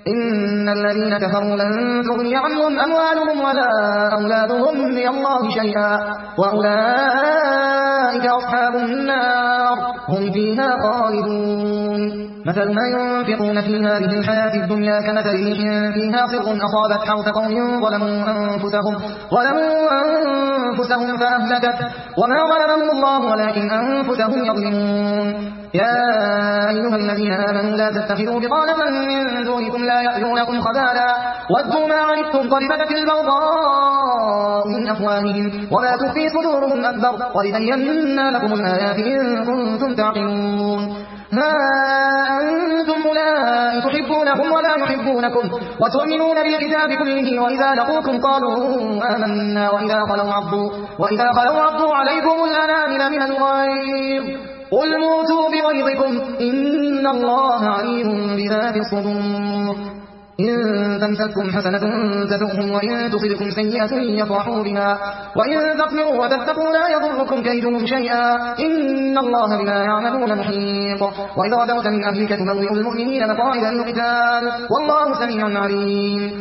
إن الذين كفروا لن تغني عنهم أموالهم ولا أولادهم من الله شيئا وأولئك أصحاب النار هم فيها خالدون. مثل ما ينفقون في هذه الحياة الدنيا كمثل ريح فيها صر أصابت حرث قوم ظلموا أنفسهم فأهلكت وما ظلمهم الله ولكن أنفسهم يظلمون. يا أيها الذين آمنوا لا تتخذوا بطانة من دونكم لا يألونكم خبالا ودوا ما عنتم قد بدت البغضاء من أفواههم وما تخفي صدورهم أكبر قد بينا لكم الآيات إن كنتم تعقلون. ها أنتم أولئك تحبونهم ولا يحبونكم وتؤمنون بالكتاب كله وإذا لقوكم قالوا آمنا وإذا خلوا عضوا عليكم الأنامل من الغيظ قل موتوا بغيظكم إن الله عليم بذات الصدور. إن تمسككم حسنة تسؤهم وإن تصبكم سيئة يفرحوا بها وإن تصبروا وتتقوا لا يضركم كيدهم شيئا إن الله بما يعملون محيط. وإذا غدوت من أهلك تبوئ المؤمنين مقاعد للقتال والله سميع عليم.